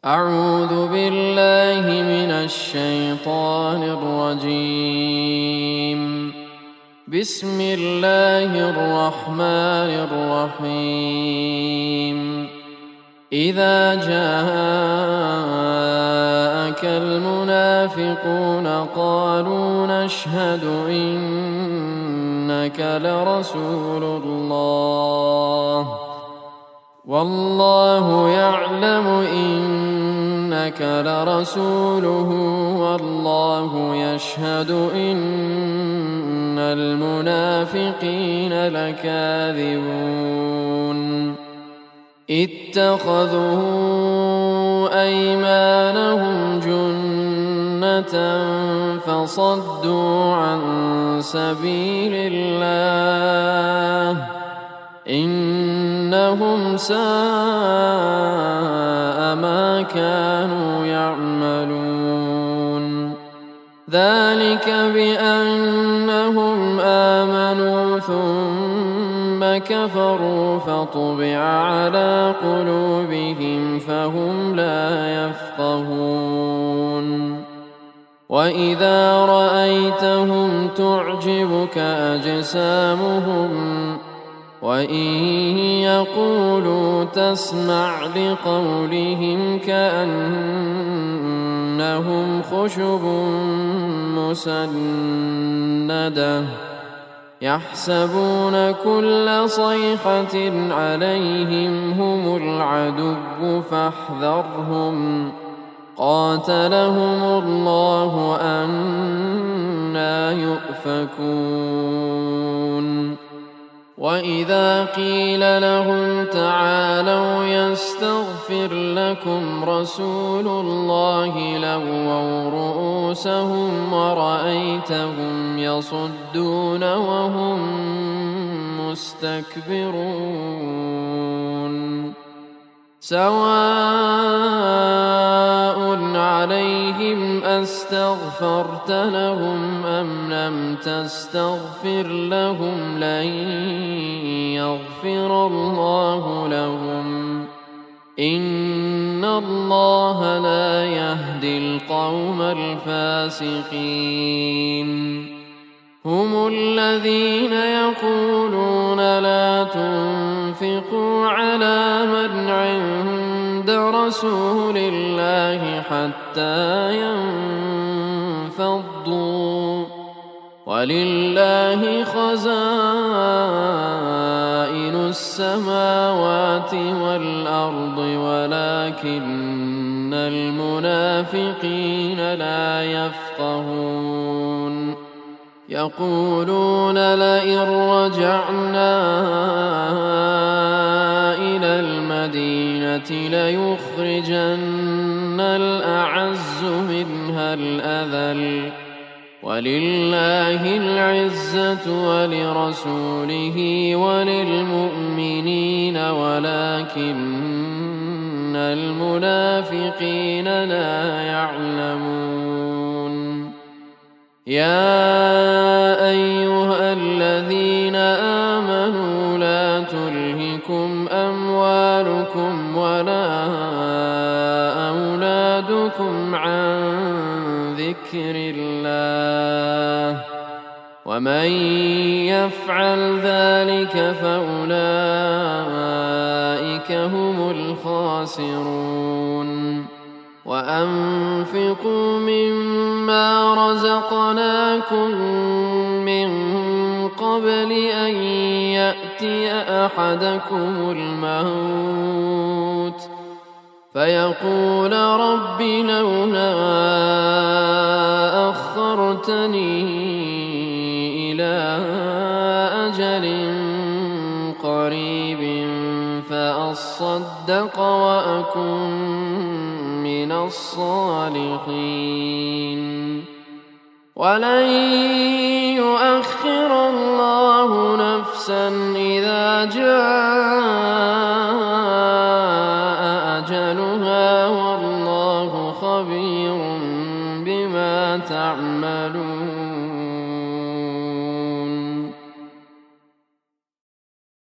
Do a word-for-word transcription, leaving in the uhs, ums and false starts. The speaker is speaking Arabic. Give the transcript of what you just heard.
أعوذ بالله من الشيطان الرجيم. بسم الله الرحمن الرحيم. إذا جاءك المنافقون قالوا نشهد إنك لرسول الله والله يعلم إنك لرسوله والله يشهد إن المنافقين لكاذبون. اتخذوا أيمانهم جنة فصدوا عن سبيل الله إنهم ساء ما كانوا يعملون. ذلك بأنهم آمنوا ثم كفروا فطبع على قلوبهم فهم لا يفقهون. وإذا رأيتهم تعجبك أجسامهم وإن يقولوا تسمع لقولهم كأنهم خشب مسندة يحسبون كل صيحة عليهم هم العدو فاحذرهم قاتلهم الله أنى يؤفكون. وإذا قيل لهم تعالوا يستغفر لكم رسول الله لووا رؤوسهم ورأيتهم يصدون وهم مستكبرون. سواء عليهم أستغفرت لهم أم لم تستغفر لهم لن يغفر الله لهم إن الله لا يهدي القوم الفاسقين. هم الذين يقولون لا تنفقوا على من عند رسول الله حتى ينفضوا ولله خزائن السماوات والأرض ولكن المنافقين لا يفقهون. يقولون لئن رجعنا إلى المدينة ليخرجن الأعز منها الأذل ولله العزة ولرسوله وللمؤمنين ولكن المنافقين لا يعلمون. يا أيها الذين آمنوا لا تلهكم أموالكم ولا أولادكم عن ذكر الله ومن يفعل ذلك فأولئك هم الخاسرون. وأنفقوا مما رزقناكم من قبل أن يأتي أحدكم الموت فيقول رب لولا أخرتني إلى أجل قريب فأصدق وأكن من الصالحين ولن يؤخر الله نفسا إذا جاء